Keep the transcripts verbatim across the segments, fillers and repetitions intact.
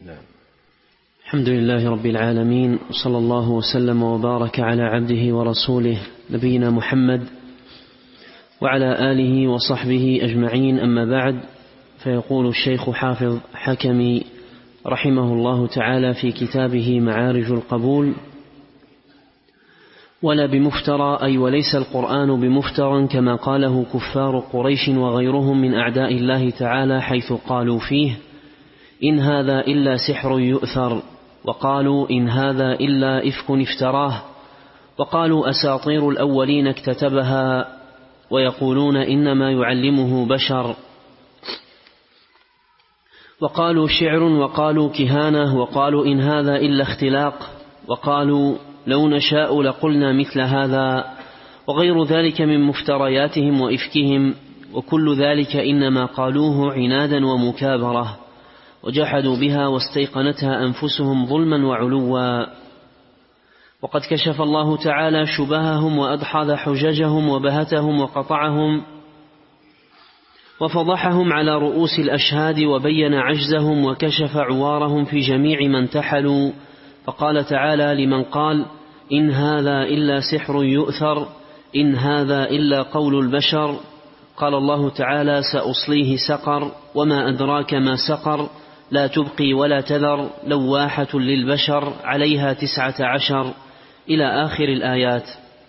نعم. الحمد لله رب العالمين، وصلى الله وسلم وبارك على عبده ورسوله نبينا محمد وعلى آله وصحبه أجمعين، أما بعد، فيقول الشيخ حافظ حكمي رحمه الله تعالى في كتابه معارج القبول: ولا بمفترى، أي وليس القرآن بمفترى كما قاله كفار قريش وغيرهم من أعداء الله تعالى، حيث قالوا فيه: إن هذا إلا سحر يؤثر، وقالوا إن هذا إلا إفك افتراه، وقالوا أساطير الأولين اكتتبها، ويقولون إنما يعلمه بشر، وقالوا شعر، وقالوا كهانة، وقالوا إن هذا إلا اختلاق، وقالوا لو نشاء لقلنا مثل هذا، وغير ذلك من مفترياتهم وإفكهم، وكل ذلك إنما قالوه عنادا ومكابرة، وجحدوا بها واستيقنتها أنفسهم ظلما وعلوا. وقد كشف الله تعالى شبههم وأدحض حججهم وبهتهم وقطعهم وفضحهم على رؤوس الأشهاد، وبين عجزهم وكشف عوارهم في جميع من تحلوا. فقال تعالى لمن قال: إن هذا إلا سحر يؤثر، إن هذا إلا قول البشر، قال الله تعالى: سأصليه سقر، وما أدراك ما سقر، لا تبقي ولا تذر، لواحة للبشر، عليها تسعة عشر، إلى آخر الآيات.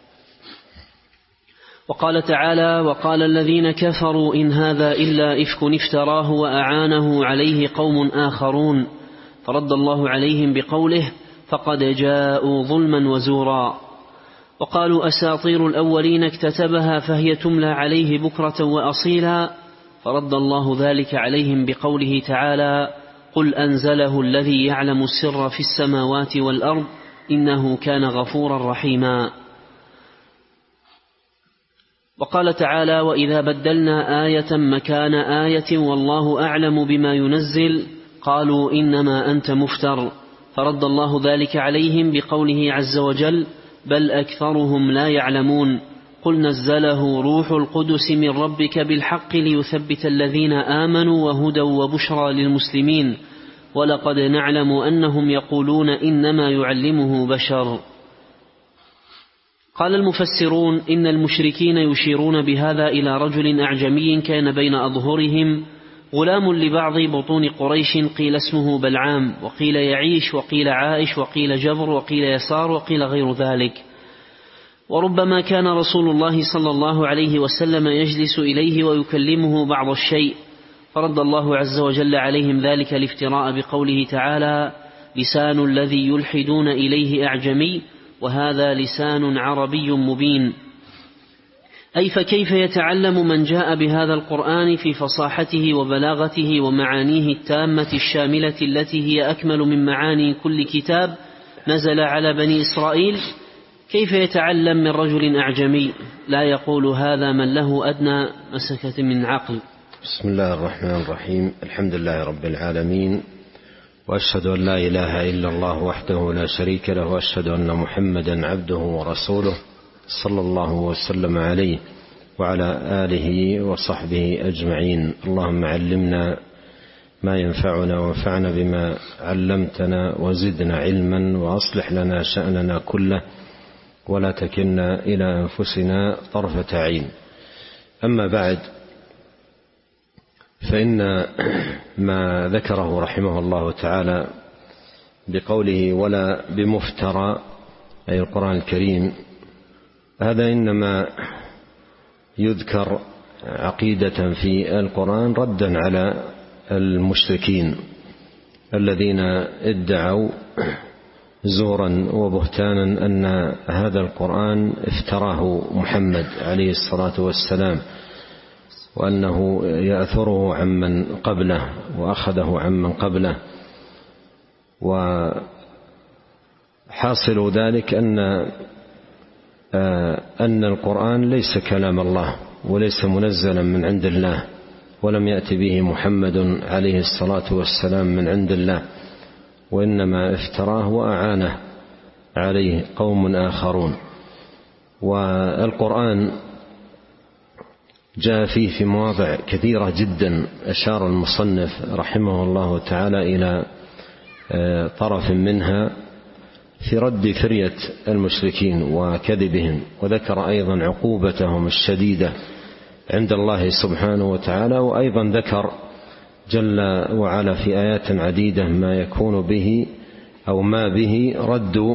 وقال تعالى: وقال الذين كفروا إن هذا إلا إفك افتراه وأعانه عليه قوم آخرون، فرد الله عليهم بقوله: فقد جاءوا ظلما وزورا. وقالوا أساطير الأولين اكتتبها فهي تملى عليه بكرة وأصيلا، فرد الله ذلك عليهم بقوله تعالى: قل أنزله الذي يعلم السر في السماوات والأرض إنه كان غفورا رحيما. وقال تعالى: وإذا بدلنا آية مكان آية والله أعلم بما ينزل قالوا إنما أنت مفتر، فرد الله ذلك عليهم بقوله عز وجل: بل أكثرهم لا يعلمون، قل نزله روح القدس من ربك بالحق ليثبت الذين آمنوا وهدى وبشرى للمسلمين، ولقد نعلم أنهم يقولون إنما يعلمه بشر. قال المفسرون: إن المشركين يشيرون بهذا إلى رجل أعجمي كان بين أظهرهم غلام لبعض بطون قريش، قيل اسمه بلعام، وقيل يعيش، وقيل عائش، وقيل جبر، وقيل يسار، وقيل غير ذلك. وربما كان رسول الله صلى الله عليه وسلم يجلس إليه ويكلمه بعض الشيء، فرد الله عز وجل عليهم ذلك الافتراء بقوله تعالى: لسان الذي يلحدون إليه أعجمي وهذا لسان عربي مبين. أي فكيف يتعلم من جاء بهذا القرآن في فصاحته وبلاغته ومعانيه التامة الشاملة التي هي أكمل من معاني كل كتاب نزل على بني إسرائيل، كيف يتعلم من رجل أعجمي لا يقول هذا من له أدنى مسكة من عقل؟ بسم الله الرحمن الرحيم. الحمد لله رب العالمين، وأشهد أن لا إله إلا الله وحده لا شريك له، وأشهد أن محمدا عبده ورسوله صلى الله وسلم عليه وعلى آله وصحبه أجمعين. اللهم علمنا ما ينفعنا وانفعنا بما علمتنا وزدنا علما، وأصلح لنا شأننا كله ولا تكلنا إلى أنفسنا طرفة عين. أما بعد، فإن ما ذكره رحمه الله تعالى بقوله ولا بمفترى، أي القرآن الكريم، هذا إنما يذكر عقيدة في القرآن ردا على المشركين الذين ادعوا زورا وبهتانا أن هذا القرآن افتراه محمد عليه الصلاة والسلام، وأنه يأثره عمن قبله وأخذه عمن قبله. وحاصل ذلك أن أن القرآن ليس كلام الله وليس منزلا من عند الله، ولم يأتي به محمد عليه الصلاة والسلام من عند الله، وإنما افتراه وأعانه عليه قوم آخرون. والقرآن جاء فيه في مواضع كثيرة جدا أشار المصنف رحمه الله تعالى إلى طرف منها في رد فرية المشركين وكذبهم، وذكر أيضا عقوبتهم الشديدة عند الله سبحانه وتعالى، وأيضا ذكر جل وعلا في آيات عديدة ما يكون به أو ما به رد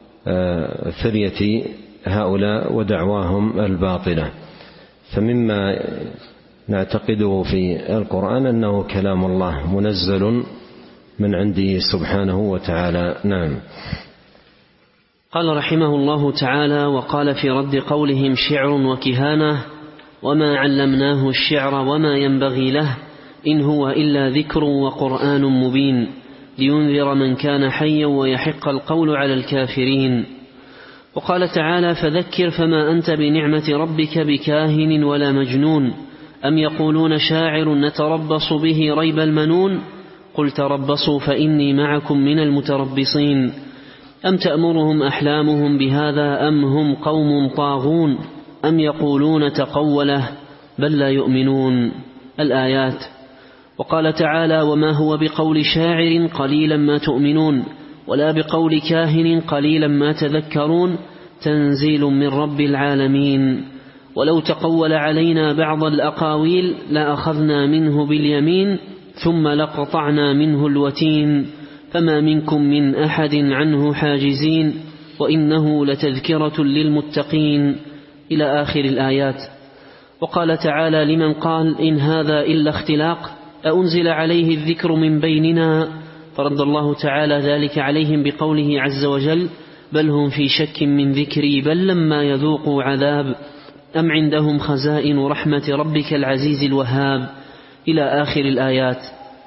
فرية هؤلاء ودعواهم الباطلة. فمما نعتقده في القرآن أنه كلام الله منزل من عنده سبحانه وتعالى. نعم. قال رحمه الله تعالى: وقال في رد قولهم شعر وكهانة وما علمناه الشعر وما ينبغي له إن هو إلا ذكر وقرآن مبين لينذر من كان حيا ويحق القول على الكافرين. وقال تعالى: فذكر فما أنت بنعمة ربك بكاهن ولا مجنون أم يقولون شاعر نتربص به ريب المنون قل تربصوا فإني معكم من المتربصين أم تأمرهم أحلامهم بهذا أم هم قوم طاغون أم يقولون تقوله بل لا يؤمنون. الآيات. وقال تعالى: وما هو بقول شاعر قليلا ما تؤمنون ولا بقول كاهن قليلا ما تذكرون تنزيل من رب العالمين ولو تقول علينا بعض الأقاويل لأخذنا منه باليمين ثم لقطعنا منه الوتين فما منكم من أحد عنه حاجزين وإنه لتذكرة للمتقين إلى آخر الآيات. وقال تعالى لمن قال إن هذا إلا اختلاق أأنزل عليه الذكر من بيننا فرد الله تعالى ذلك عليهم بقوله عز وجل بل هم في شك من ذكري بل لما يذوقوا عذاب أم عندهم خزائن رحمة ربك العزيز الوهاب إلى آخر الآيات.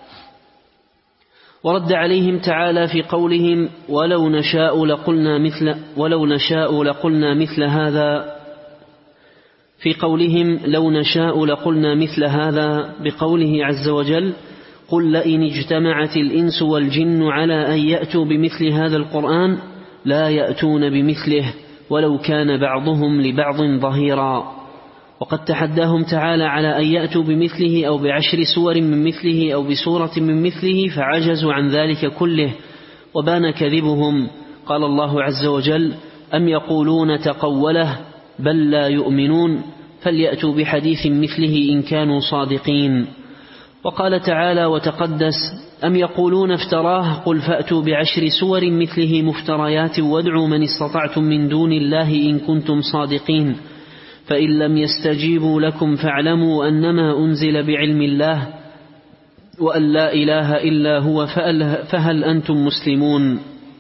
ورد عليهم تعالى في قولهم ولو نشاء لقلنا مثل ولو نشاء لقلنا مثل هذا في قولهم لو نشاء لقلنا مثل هذا بقوله عز وجل قل لئن اجتمعت الإنس والجن على أن يأتوا بمثل هذا القرآن لا يأتون بمثله ولو كان بعضهم لبعض ظهيرا. وقد تحداهم تعالى على أن يأتوا بمثله أو بعشر سور من مثله أو بسورة من مثله فعجزوا عن ذلك كله وبان كذبهم. قال الله عز وجل أم يقولون تقوله بل لا يؤمنون فليأتوا بحديث مثله إن كانوا صادقين. وقال تعالى وتقدس أم يقولون افتراه قل فأتوا بعشر سور مثله مفتريات وادعوا من استطعتم من دون الله إن كنتم صادقين فإن لم يستجيبوا لكم فاعلموا أنما أنزل بعلم الله وأن لا إله إلا هو فهل أنتم مسلمون.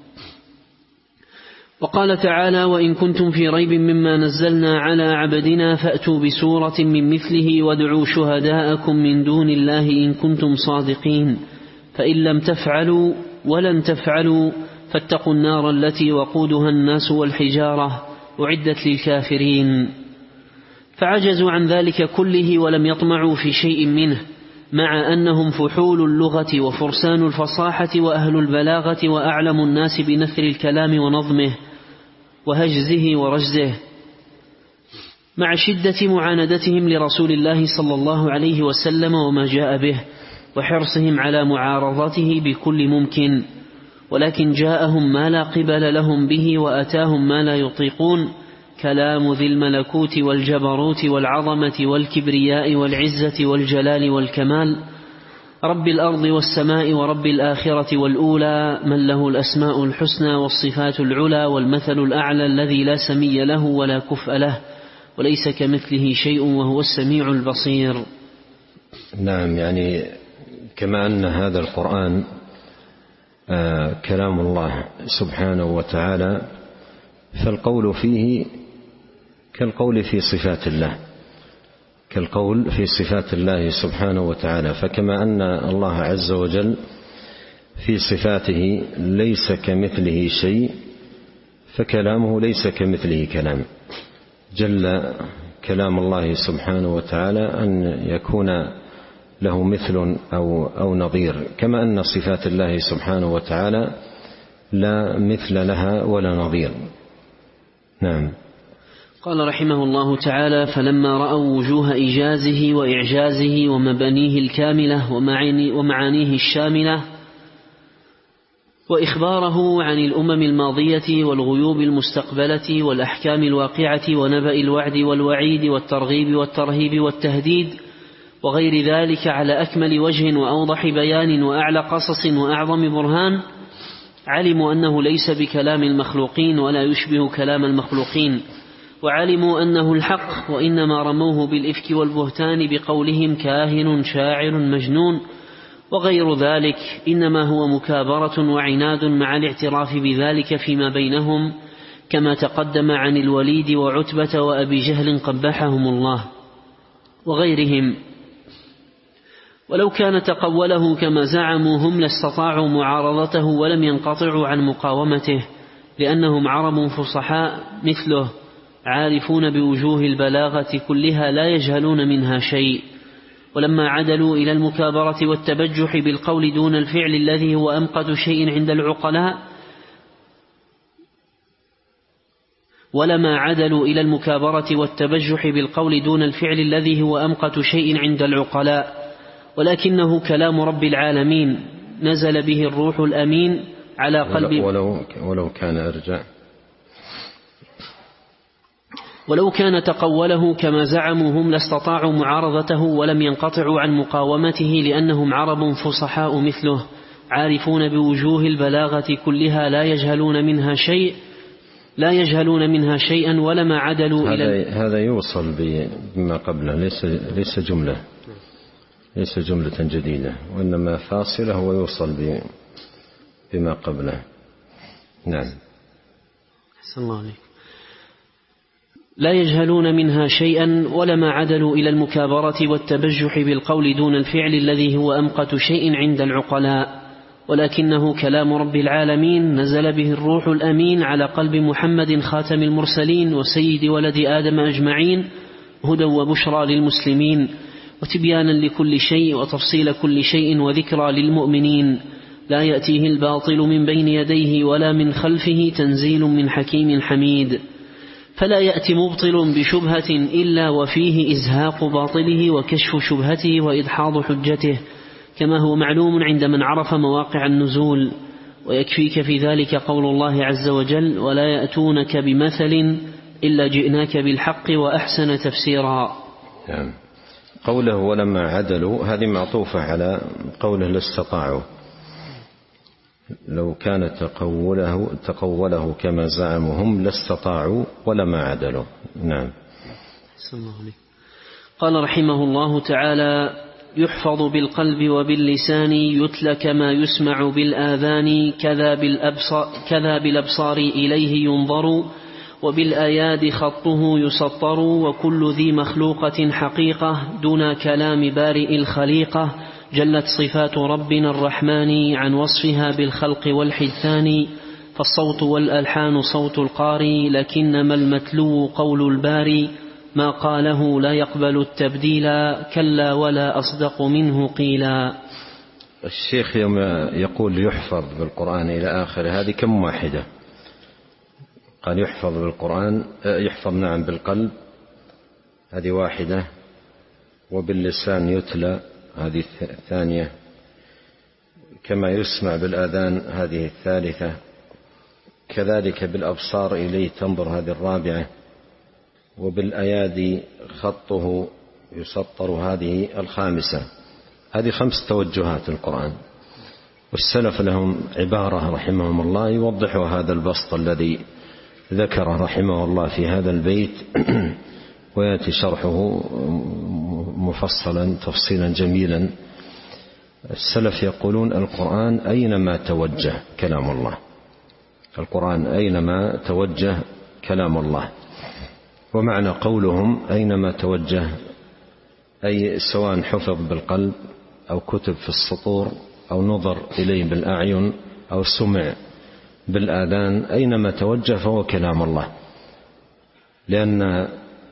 وقال تعالى وإن كنتم في ريب مما نزلنا على عبدنا فأتوا بسورة من مثله وادعوا شهداءكم من دون الله إن كنتم صادقين فإن لم تفعلوا ولن تفعلوا فاتقوا النار التي وقودها الناس والحجارة أعدت للكافرين. فعجزوا عن ذلك كله ولم يطمعوا في شيء منه مع أنهم فحول اللغة وفرسان الفصاحة وأهل البلاغة وأعلم الناس بنثر الكلام ونظمه وهجزه ورجزه مع شدة معاندتهم لرسول الله صلى الله عليه وسلم وما جاء به وحرصهم على معارضته بكل ممكن. ولكن جاءهم ما لا قبل لهم به وأتاهم ما لا يطيقون كلام ذي الملكوت والجبروت والعظمة والكبرياء والعزة والجلال والكمال رب الأرض والسماء ورب الآخرة والأولى من له الأسماء الحسنى والصفات العلى والمثل الأعلى الذي لا سمي له ولا كفء له وليس كمثله شيء وهو السميع البصير. نعم، يعني كما أن هذا القرآن آه كلام الله سبحانه وتعالى فالقول فيه كالقول في صفات الله كالقول في صفات الله سبحانه وتعالى. فكما أن الله عز وجل في صفاته ليس كمثله شيء فكلامه ليس كمثله كلام. جل كلام الله سبحانه وتعالى أن يكون له مثل أو, أو نظير، كما أن صفات الله سبحانه وتعالى لا مثل لها ولا نظير. نعم. قال رحمه الله تعالى فلما رأوا وجوه إيجازه وإعجازه ومبانيه الكاملة ومعانيه الشاملة وإخباره عن الأمم الماضية والغيوب المستقبلة والأحكام الواقعة ونبأ الوعد والوعيد والترغيب والترهيب والتهديد وغير ذلك على أكمل وجه وأوضح بيان وأعلى قصص وأعظم برهان، علموا أنه ليس بكلام المخلوقين ولا يشبه كلام المخلوقين، وعلموا أنه الحق، وإنما رموه بالإفك والبهتان بقولهم كاهن شاعر مجنون وغير ذلك، إنما هو مكابرة وعناد مع الاعتراف بذلك فيما بينهم، كما تقدم عن الوليد وعتبة وأبي جهل قبحهم الله وغيرهم. ولو كان تقوله كما زعموا هم لاستطاعوا معارضته ولم ينقطعوا عن مقاومته، لأنهم عرب فصحاء مثله عارفون بوجوه البلاغة كلها لا يجهلون منها شيء. ولما عدلوا إلى المكابرة والتبجح بالقول دون الفعل الذي هو أمقت شيء عند العقلاء ولما عدلوا إلى المكابرة والتبجح بالقول دون الفعل الذي هو أمقت شيء عند العقلاء، ولكنه كلام رب العالمين نزل به الروح الأمين على قلب ولو, ولو كان أرجع ولو كان تقوله كما زعموا هم لاستطاعوا معارضته ولم ينقطعوا عن مقاومته، لأنهم عرب فصحاء مثله عارفون بوجوه البلاغة كلها لا يجهلون منها شيء لا يجهلون منها شيئا ولما عدلوا هذا إلى هذا يوصل بما قبله، ليس ليس جملة ليس جملة جديدة، وإنما فاصلة ويوصل بما قبله. نعم. أحسن الله عليك. لا يجهلون منها شيئا ولما عدلوا إلى المكابرة والتبجح بالقول دون الفعل الذي هو أمقت شيء عند العقلاء، ولكنه كلام رب العالمين نزل به الروح الأمين على قلب محمد خاتم المرسلين وسيد ولد آدم أجمعين، هدى وبشرى للمسلمين وتبيانا لكل شيء وتفصيل كل شيء وذكرى للمؤمنين، لا يأتيه الباطل من بين يديه ولا من خلفه، تنزيل من حكيم حميد. فلا يأتي مبطل بشبهة إلا وفيه إزهاق باطله وكشف شبهته وإدحاض حجته، كما هو معلوم عند من عرف مواقع النزول. ويكفيك في ذلك قول الله عز وجل: ولا يأتونك بمثل إلا جئناك بالحق وأحسن تفسيرا. يعني قوله ولما عدلوا هذه معطوفة على قوله لاستطاعوا، لو كان تقوله, تقوله كما زعموا هم لاستطاعوا ولما عدلوا. نعم. قال رحمه الله تعالى: يحفظ بالقلب وباللسان، يتلى كما يسمع بالآذان، كذا بالأبصار, كذا بالأبصار إليه ينظر، وبالآياد خطه يسطر، وكل ذي مخلوقة حقيقة دون كلام بارئ الخليقة، جلت صفات ربنا الرحمن عن وصفها بالخلق والحدثان، فالصوت والألحان صوت القاري، لكنما المتلو قول الباري، ما قاله لا يقبل التبديل، كلا ولا أصدق منه قيلا. الشيخ يوم يقول يحفظ بالقرآن إلى آخر هذه كم واحدة؟ قال يحفظ بالقرآن، يحفظ نعم بالقلب هذه واحدة، وباللسان يتلى هذه الثانية، كما يسمع بالآذان هذه الثالثة، كذلك بالأبصار إليه تنظر هذه الرابعة، وبالأيادي خطه يسطر هذه الخامسة. هذه خمس توجهات القرآن، والسلف لهم عبارة رحمهم الله يوضحوا هذا البسط الذي ذكره رحمه الله في هذا البيت، ويأتي شرحه مفصلا تفصيلا جميلا. السلف يقولون القرآن أينما توجه كلام الله، القرآن أينما توجه كلام الله. ومعنى قولهم أينما توجه أي سواء حفظ بالقلب أو كتب في السطور أو نظر إليه بالأعين أو سمع بالآذان، أينما توجه فهو كلام الله، لأن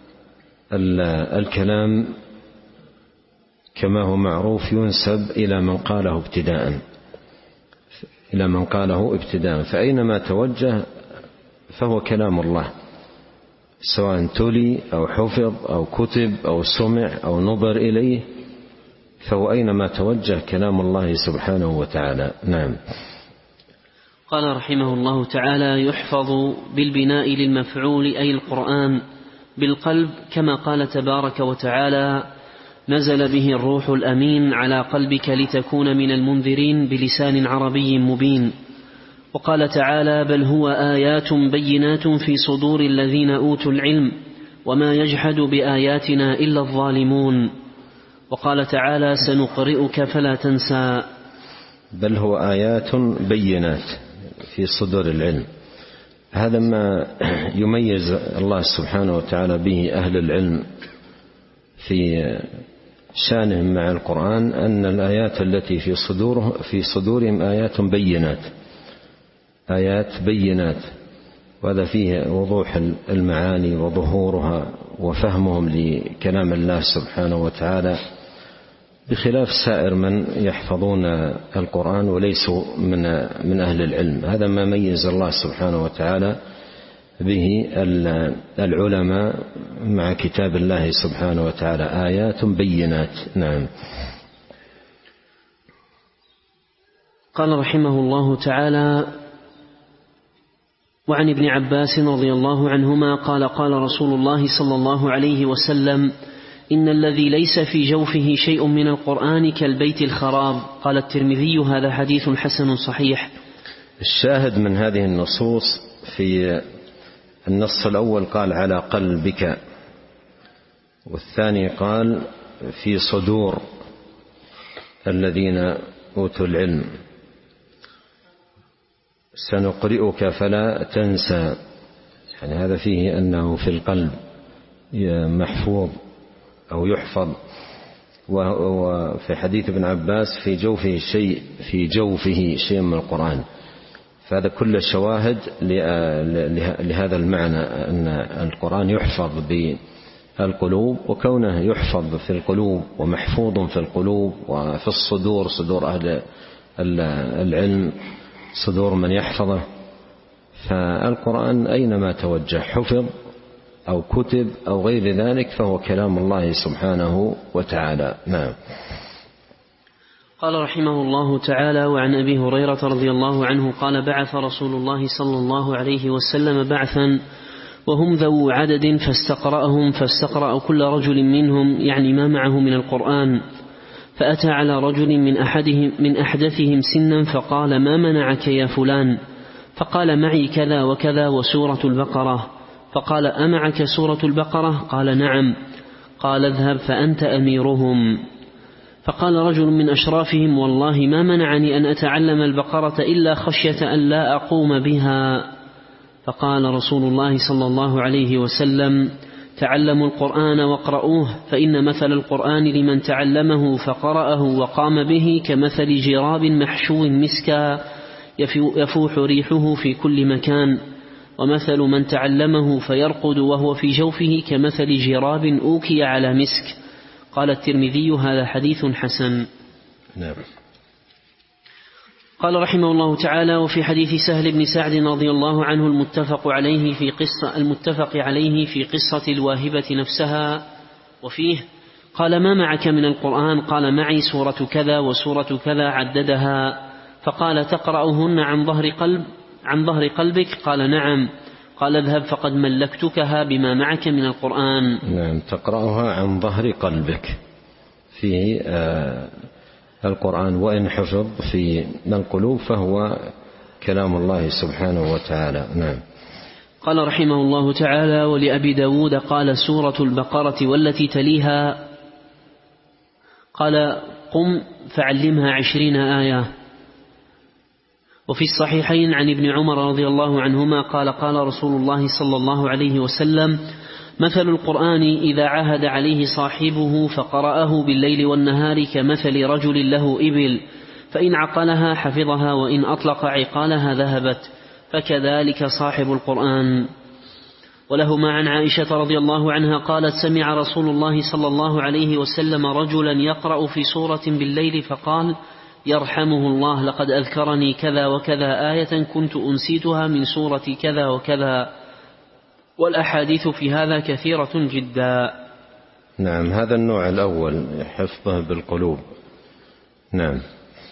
الكلام كما هو معروف ينسب إلى من قاله ابتداء إلى من قاله ابتداء فأينما توجه فهو كلام الله، سواء تلي أو حفظ أو كتب أو سمع أو نظر إليه، فهو أينما توجه كلام الله سبحانه وتعالى. نعم. قال رحمه الله تعالى: يحفظ بالبناء للمفعول أي القرآن بالقلب، كما قال تبارك وتعالى: نزل به الروح الأمين على قلبك لتكون من المنذرين بلسان عربي مبين. وقال تعالى: بل هو آيات بينات في صدور الذين أوتوا العلم وما يجحد بآياتنا إلا الظالمون. وقال تعالى: سنقرئك فلا تنسى. بل هو آيات بينات في صدور العلم. هذا ما يميز الله سبحانه وتعالى به أهل العلم في شانهم مع القرآن، أن الآيات التي في صدوره في صدورهم آيات بينات، آيات بينات، وهذا فيه وضوح المعاني وظهورها وفهمهم لكلام الله سبحانه وتعالى، بخلاف سائر من يحفظون القرآن وليسوا من من أهل العلم. هذا ما ميز الله سبحانه وتعالى به العلماء مع كتاب الله سبحانه وتعالى، آيات بينات. نعم. قال رحمه الله تعالى: وعن ابن عباس رضي الله عنهما قال: قال رسول الله صلى الله عليه وسلم: إن الذي ليس في جوفه شيء من القرآن كالبيت الخراب. قال الترمذي: هذا حديث حسن صحيح. الشاهد من هذه النصوص في النص الأول قال على قلبك، والثاني قال في صدور الذين أوتوا العلم، سنقرئك فلا تنسى. يعني هذا فيه أنه في القلب محفوظ أو يحفظ. وفي حديث ابن عباس في جوفه شيء في جوفه شيء من القرآن. فهذا كل شواهد لهذا المعنى، أن القرآن يحفظ بالقلوب، وكونه يحفظ في القلوب ومحفوظ في القلوب وفي الصدور، صدور أهل العلم، صدور من يحفظه. فالقرآن أينما توجه حفظ أو كتب أو غير ذلك فهو كلام الله سبحانه وتعالى. نعم. قال رحمه الله تعالى: وعن أبي هريرة رضي الله عنه قال: بعث رسول الله صلى الله عليه وسلم بعثا وهم ذو عدد فاستقرأهم، فاستقرأ كل رجل منهم يعني ما معه من القرآن، فأتى على رجل من أحدهم من أحدثهم سنا فقال: ما منعك يا فلان؟ فقال: معي كذا وكذا وسورة البقرة. فقال: أمعك سورة البقرة؟ قال: نعم. قال: اذهب فأنت أميرهم. فقال رجل من أشرافهم: والله ما منعني أن أتعلم البقرة إلا خشية أن لا أقوم بها. فقال رسول الله صلى الله عليه وسلم: تعلموا القرآن واقرؤوه، فإن مثل القرآن لمن تعلمه فقرأه وقام به كمثل جراب محشو مسكا يفوح ريحه في كل مكان، ومثل من تعلمه فيرقد وهو في جوفه كمثل جراب أوكي على مسك. قال الترمذي: هذا حديث حسن. نعم. قال رحمه الله تعالى: وفي حديث سهل بن سعد رضي الله عنه المتفق عليه في قصة المتفق عليه في قصة الواهبة نفسها، وفيه قال: ما معك من القرآن؟ قال: معي سورة كذا وسورة كذا، عددها. فقال: تقرأهن عن ظهر قلب عن ظهر قلبك؟ قال: نعم. قال: اذهب فقد ملكتكها بما معك من القرآن. نعم، تقرأها عن ظهر قلبك في آه القرآن، وإن حفظ في القلوب فهو كلام الله سبحانه وتعالى. نعم. قال رحمه الله تعالى: ولأبي داود قال: سورة البقرة والتي تليها. قال: قم فعلمها عشرين آية. وفي الصحيحين عن ابن عمر رضي الله عنهما قال: قال رسول الله صلى الله عليه وسلم: مثل القرآن إذا عهد عليه صاحبه فقرأه بالليل والنهار كمثل رجل له إبل، فإن عقلها حفظها وإن أطلق عقالها ذهبت، فكذلك صاحب القرآن. ولهما عن عائشة رضي الله عنها قالت: سمع رسول الله صلى الله عليه وسلم رجلا يقرأ في سورة بالليل فقال: يرحمه الله، لقد أذكرني كذا وكذا آية كنت أنسيتها من سورة كذا وكذا. والأحاديث في هذا كثيرة جدا. نعم، هذا النوع الأول حفظه بالقلوب. نعم.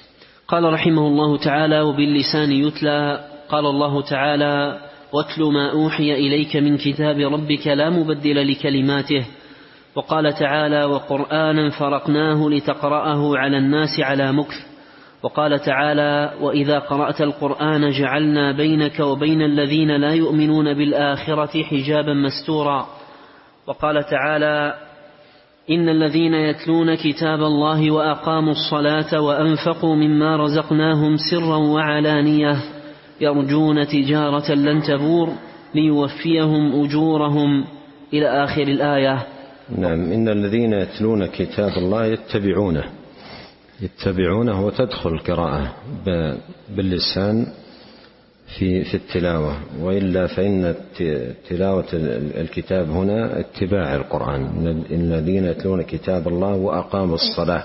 قال رحمه الله تعالى: وباللسان يتلى. قال الله تعالى: واتل ما أوحي إليك من كتاب ربك لا مبدل لكلماته. وقال تعالى: وقرآنا فرقناه لتقرأه على الناس على مكث. وقال تعالى: وإذا قرأت القرآن جعلنا بينك وبين الذين لا يؤمنون بالآخرة حجابا مستورا. وقال تعالى: إن الذين يتلون كتاب الله وأقاموا الصلاة وأنفقوا مما رزقناهم سرا وعلانية يرجون تجارة لن تبور ليوفيهم أجورهم إلى آخر الآية. نعم. إن الذين يتلون كتاب الله يتبعونه يتبعونه وتدخل القراءة باللسان في في التلاوة، وإلا فإن تلاوة الكتاب هنا اتباع القرآن. إن الذين يتلون كتاب الله وأقاموا الصلاة،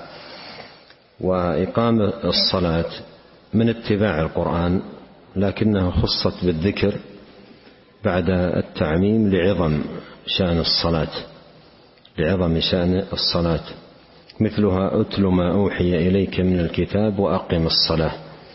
وإقام الصلاة من اتباع القرآن، لكنها خصت بالذكر بعد التعميم لعظم شأن الصلاة لعظم شأن الصلاة مثلها: أتل ما أوحي إليك من الكتاب وأقم الصلاة.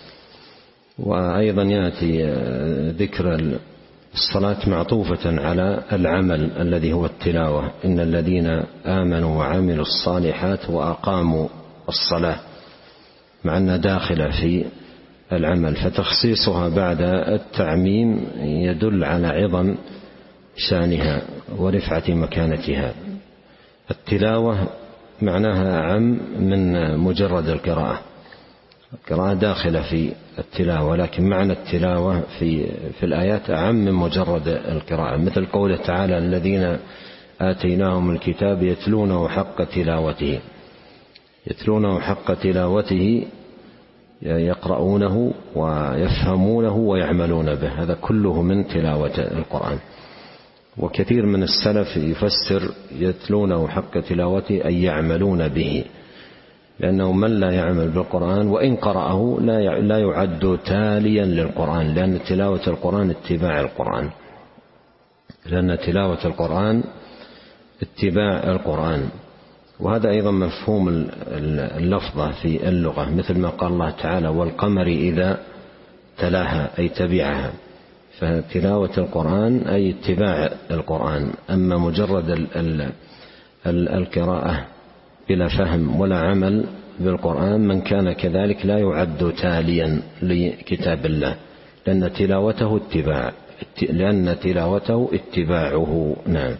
وأيضا يأتي ذكر الصلاة معطوفة على العمل الذي هو التلاوة: إن الذين آمنوا وعملوا الصالحات وأقاموا الصلاة، مع أنها داخلة في العمل، فتخصيصها بعد التعميم يدل على عظم شأنها ورفعة مكانتها. التلاوة معناها عم من مجرد القراءة، القراءة داخلة في التلاوة، لكن معنى التلاوة في في الآيات أعم من مجرد القراءة، مثل قوله تعالى: الذين آتيناهم الكتاب يتلونه حق تلاوته. يتلونه حق تلاوته يقرؤونه ويفهمونه ويعملون به، هذا كله من تلاوة القرآن. وكثير من السلف يفسر يتلونه حق تلاوته أي يعملون به، لأنه من لا يعمل بالقرآن وإن قرأه لا يعد تاليا للقرآن، لأن تلاوة القرآن اتباع القرآن لأن تلاوة القرآن اتباع القرآن. وهذا أيضا مفهوم اللفظة في اللغة، مثل ما قال الله تعالى: والقمر إذا تلاها أي تبعها. فتلاوة القرآن أي اتباع القرآن. أما مجرد ال ال ال القراءة بلا فهم ولا عمل بالقرآن، من كان كذلك لا يعد تاليا لكتاب الله، لأن تلاوته اتباع لأن تلاوته اتباعه. نعم.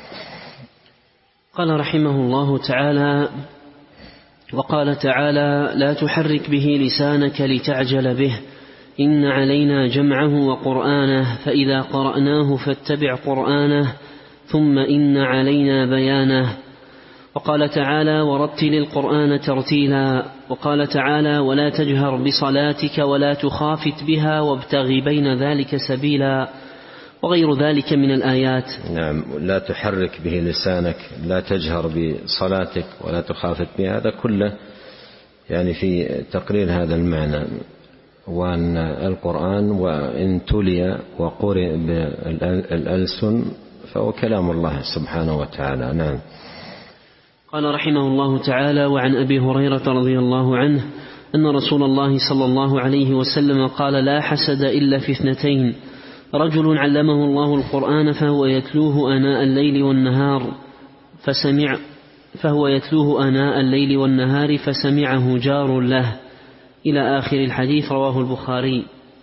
قال رحمه الله تعالى: وقال تعالى: لا تحرك به لسانك لتعجل به إن علينا جمعه وقرآنه فإذا قرأناه فاتبع قرآنه ثم إن علينا بيانه. وقال تعالى: ورتل القرآن ترتيلا. وقال تعالى: ولا تجهر بصلاتك ولا تخافت بها وابتغ بين ذلك سبيلا، وغير ذلك من الآيات. نعم. لا تحرك به لسانك، لا تجهر بصلاتك ولا تخافت بها، هذا كله يعني في تقرير هذا المعنى، وأن القرآن وإن تلي وقرئ بالألسن فهو كلام الله سبحانه وتعالى. نعم. قال رحمه الله تعالى: وعن أبي هريرة رضي الله عنه أن رسول الله صلى الله عليه وسلم قال: لا حسد إلا في اثنتين: رجل علمه الله القرآن فهو يتلوه آناء الليل والنهار فسمع فهو يتلوه آناء الليل والنهار فسمعه جار له، إلى آخر الحديث. رواه البخاري.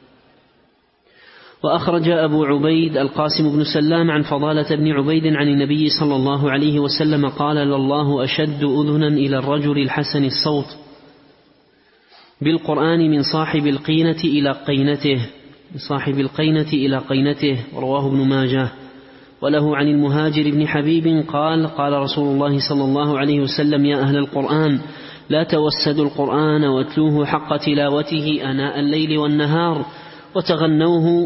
وأخرج أبو عبيد القاسم بن سلام عن فضالة بن عبيد عن النبي صلى الله عليه وسلم قال: لله أشد أذنا إلى الرجل الحسن الصوت بالقرآن من صاحب القينة إلى قينته صاحب القينة إلى قينته. رواه ابن ماجه. وله عن المهاجر بن حبيب قال: قال رسول الله صلى الله عليه وسلم: يا أهل القرآن لا توسدوا القرآن واتلوه حق تلاوته آناء الليل والنهار وتغنوه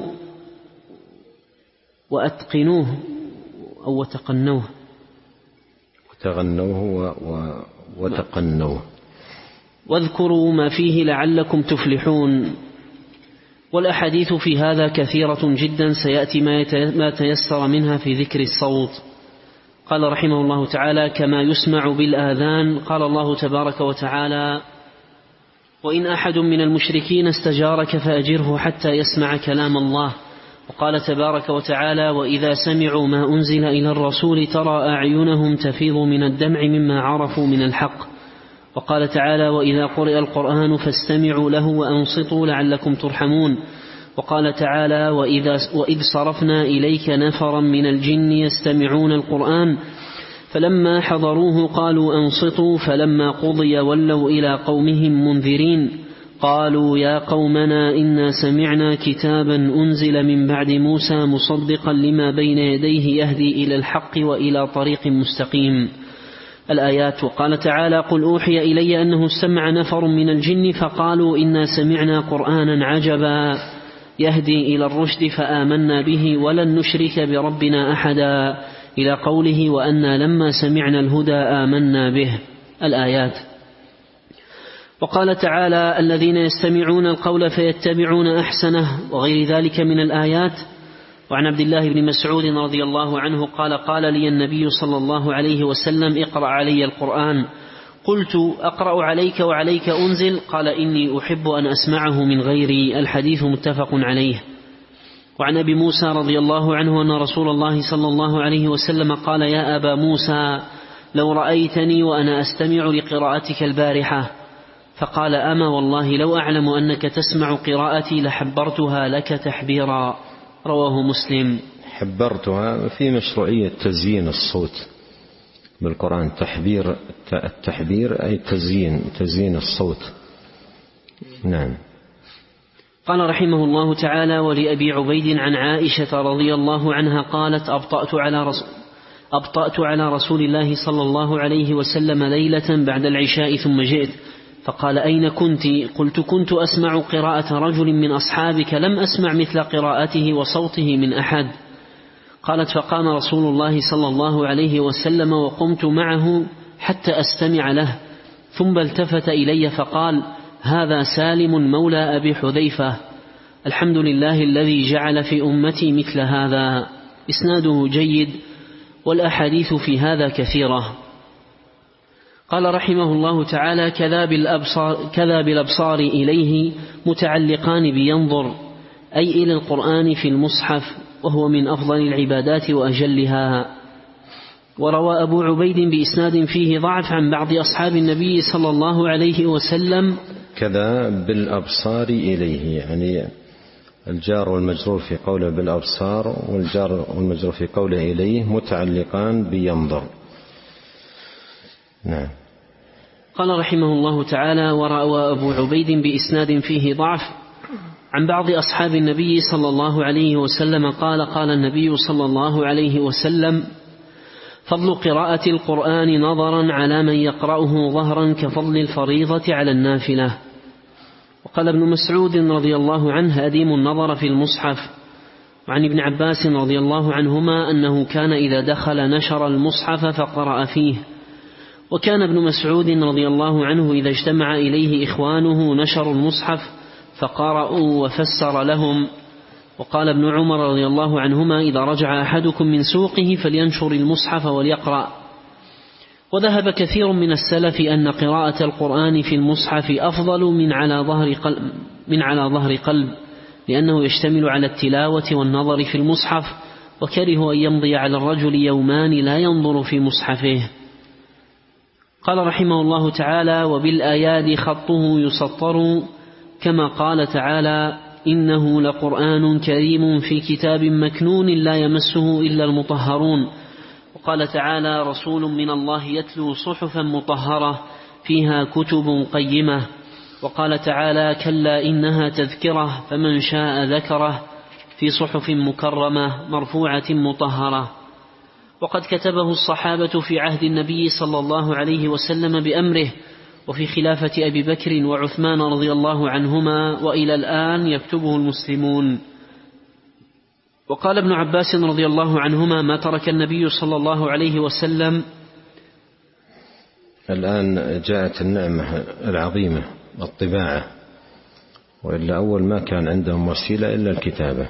وأتقنوه أو وتقنوه وتغنوه و... وتقنوه واذكروا ما فيه لعلكم تفلحون. والأحاديث في هذا كثيرة جدا، سيأتي ما تيسر منها في ذكر الصوت. قال رحمه الله تعالى: كما يسمع بالآذان. قال الله تبارك وتعالى: وإن أحد من المشركين استجارك فأجره حتى يسمع كلام الله. وقال تبارك وتعالى: وإذا سمعوا ما أنزل إلى الرسول ترى أعينهم تفيض من الدمع مما عرفوا من الحق. وقال تعالى: وإذا قرئ القرآن فاستمعوا له وأنصتوا لعلكم ترحمون. وقال تعالى: وإذا وإذ صرفنا إليك نفرا من الجن يستمعون القرآن فلما حضروه قالوا أنصتوا فلما قضي ولوا إلى قومهم منذرين قالوا يا قومنا إنا سمعنا كتابا أنزل من بعد موسى مصدقا لما بين يديه يهدي إلى الحق وإلى طريق مستقيم. الآيات. وقال تعالى: قل أوحي إلي أنه استمع نفر من الجن فقالوا إنا سمعنا قرآنا عجبا يهدي إلى الرشد فآمنا به ولن نشرك بربنا أحدا إلى قوله: وأنا لما سمعنا الهدى آمنا به. الآيات. وقال تعالى: الذين يستمعون القول فيتبعون أحسنه وغير ذلك من الآيات. وعن عبد الله بن مسعود رضي الله عنه قال: قال لي النبي صلى الله عليه وسلم: اقرأ علي القرآن. قلت: أقرأ عليك وعليك أنزل؟ قال: إني أحب أن أسمعه من غيري. الحديث متفق عليه. وعن أبي موسى رضي الله عنه أن رسول الله صلى الله عليه وسلم قال: يا أبا موسى لو رأيتني وأنا أستمع لقراءتك البارحة. فقال: أما والله لو أعلم أنك تسمع قراءتي لحبرتها لك تحبيرا. رواه مسلم. حبرتها في مشروعية تزيين الصوت بالقرآن. تحبير التحبير أي تزيين تزيين الصوت. نعم. قال رحمه الله تعالى: ولأبي عبيد عن عائشة رضي الله عنها قالت: أبطأت على رسول أبطأت على رسول الله صلى الله عليه وسلم ليلة بعد العشاء ثم جئت فقال: أين كنت؟ قلت: كنت أسمع قراءة رجل من أصحابك لم أسمع مثل قراءته وصوته من أحد. قالت: فقام رسول الله صلى الله عليه وسلم وقمت معه حتى أستمع له ثم التفت إلي فقال: هذا سالم مولى أبي حذيفة. الحمد لله الذي جعل في أمتي مثل هذا. إسناده جيد والأحاديث في هذا كثيرة. قال رحمه الله تعالى: كذا بالأبصار, كذا بالأبصار إليه متعلقان بينظر، أي إلى القرآن في المصحف، وهو من أفضل العبادات وأجلها. وروى أبو عبيد بإسناد فيه ضعف عن بعض أصحاب النبي صلى الله عليه وسلم. كذا بالأبصار إليه، يعني الجار والمجرور في قوله بالأبصار والجار والمجرور في قوله إليه متعلقان بينظر. نعم. قال رحمه الله تعالى: وروى أبو عبيد بإسناد فيه ضعف عن بعض أصحاب النبي صلى الله عليه وسلم قال: قال النبي صلى الله عليه وسلم: فضل قراءة القرآن نظرا على من يقرأه ظهرا كفضل الفريضة على النافلة. وقال ابن مسعود رضي الله عنه: أديم النظر في المصحف. وعن ابن عباس رضي الله عنهما أنه كان إذا دخل نشر المصحف فقرأ فيه. وكان ابن مسعود رضي الله عنه إذا اجتمع إليه إخوانه نشروا المصحف فقرأوا وفسر لهم. وقال ابن عمر رضي الله عنهما: إذا رجع أحدكم من سوقه فلينشر المصحف وليقرأ. وذهب كثير من السلف أن قراءة القرآن في المصحف أفضل من على ظهر قلب, من على ظهر قلب لأنه يشتمل على التلاوة والنظر في المصحف، وكره أن يمضي على الرجل يومان لا ينظر في مصحفه. قال رحمه الله تعالى: وبالآياد خطه يسطر، كما قال تعالى: إنه لقرآن كريم في كتاب مكنون لا يمسه إلا المطهرون. وقال تعالى: رسول من الله يتلو صحفا مطهرة فيها كتب قيمة. وقال تعالى: كلا إنها تذكرة فمن شاء ذكره في صحف مكرمة مرفوعة مطهرة. وقد كتبه الصحابة في عهد النبي صلى الله عليه وسلم بأمره، وفي خلافة أبي بكر وعثمان رضي الله عنهما، وإلى الآن يكتبه المسلمون. وقال ابن عباس رضي الله عنهما: ما ترك النبي صلى الله عليه وسلم. الآن جاءت النعمة العظيمة الطباعة، وإلا أول ما كان عندهم وسيلة إلا الكتابة،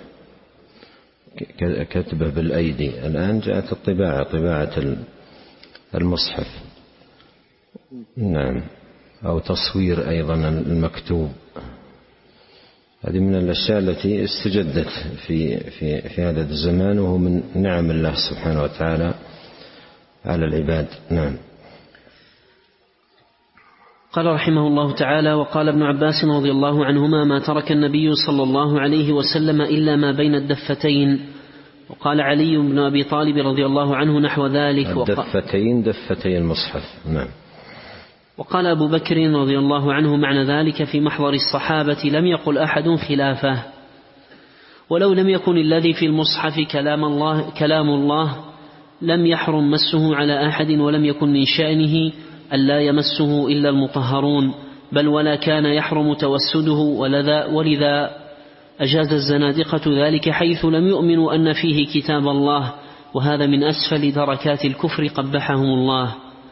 كتبه بالأيدي. الآن جاءت الطباعة، طباعة المصحف. نعم. أو تصوير أيضا المكتوب. هذه من الأشياء التي استجدت في, في, في هذا الزمان، وهو من نعم الله سبحانه وتعالى على العباد. نعم. قال رحمه الله تعالى: وقال ابن عباس رضي الله عنهما: ما ترك النبي صلى الله عليه وسلم إلا ما بين الدفتين. وقال علي بن أبي طالب رضي الله عنه نحو ذلك. الدفتين دفتي المصحف. نعم. وقال أبو بكر رضي الله عنه: معنى ذلك في محضر الصحابة لم يقل أحد خلافه. ولو لم يكن الذي في المصحف كلام الله, كلام الله لم يحرم مسه على أحد، ولم يكن من شأنه ألا يمسه إلا المطهرون، بل ولا كان يحرم توسده، ولذا, ولذا أجاز الزنادقة ذلك حيث لم يؤمنوا أن فيه كتاب الله، وهذا من أسفل دركات الكفر قبحهم الله.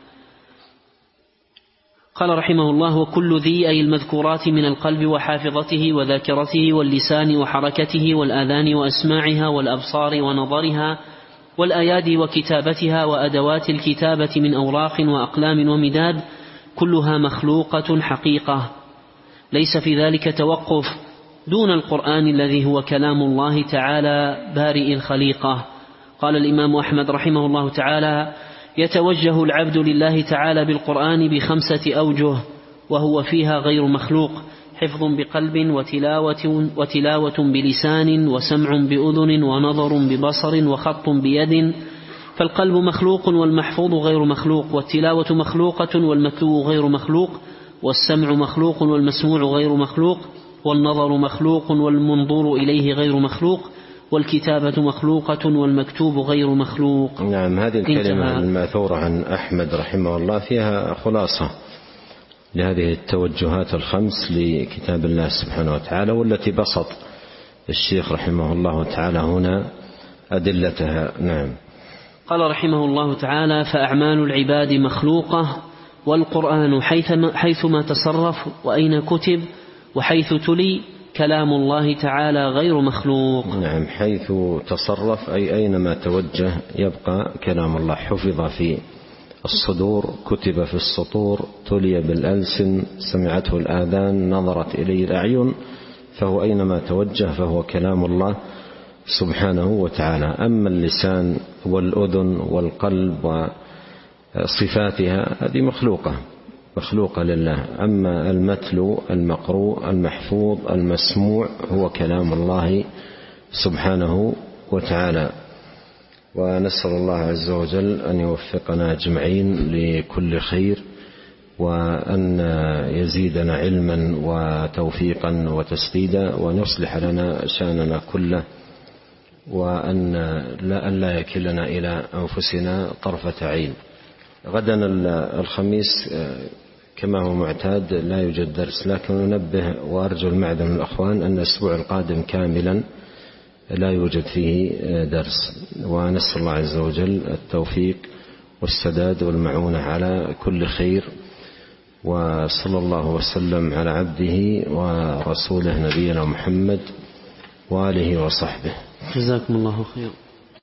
قال رحمه الله: وكل ذي أي المذكورات من القلب وحافظته وذاكرته واللسان وحركته والآذان وأسماعها والأبصار ونظرها والأيادي وكتابتها وأدوات الكتابة من أوراق وأقلام ومداد، كلها مخلوقة حقيقة، ليس في ذلك توقف، دون القرآن الذي هو كلام الله تعالى بارئ الخليقة. قال الإمام أحمد رحمه الله تعالى: يتوجه العبد لله تعالى بالقرآن بخمسة أوجه، وهو فيها غير مخلوق: حفظ بقلب، وتلاوة, وتلاوة بلسان، وسمع بأذن، ونظر ببصر، وخط بيد. فالقلب مخلوق والمحفوظ غير مخلوق، والتلاوة مخلوقة والمتلو غير مخلوق، والسمع مخلوق والمسموع غير مخلوق، والنظر مخلوق والمنظور إليه غير مخلوق، والكتابة مخلوقة والمكتوب غير مخلوق. نعم. هذه الكلمة الماثورة عن أحمد رحمه الله فيها خلاصة لهذه التوجهات الخمس لكتاب الله سبحانه وتعالى، والتي بسط الشيخ رحمه الله تعالى هنا أدلتها. نعم. قال رحمه الله تعالى: فأعمال العباد مخلوقة، والقرآن حيثما تصرف وأين كتب وحيث تلي كلام الله تعالى غير مخلوق. نعم. حيث تصرف أي أينما توجه يبقى كلام الله، حفظ في الصدور، كتب في السطور، تلي بالألسن، سمعته الآذان، نظرت إليه الأعين، فهو أينما توجه فهو كلام الله سبحانه وتعالى. أما اللسان والأذن والقلب وصفاتها هذه مخلوقة مخلوقة لله. أما المتلو المقروء المحفوظ المسموع هو كلام الله سبحانه وتعالى. ونسأل الله عز وجل أن يوفقنا أجمعين لكل خير، وأن يزيدنا علما وتوفيقا وتسديدا، وأن يصلح لنا شأننا كله، وأن لا, أن لا يكلنا إلى أنفسنا طرفة عين. غدا الخميس كما هو معتاد لا يوجد درس، لكن ننبه وأرجو المعذرة من الأخوان أن الأسبوع القادم كاملا لا يوجد فيه درس، ونسأل الله عز وجل التوفيق والسداد والمعونة على كل خير، وصلى الله وسلم على عبده ورسوله نبينا محمد وآله وصحبه. جزاكم الله خير.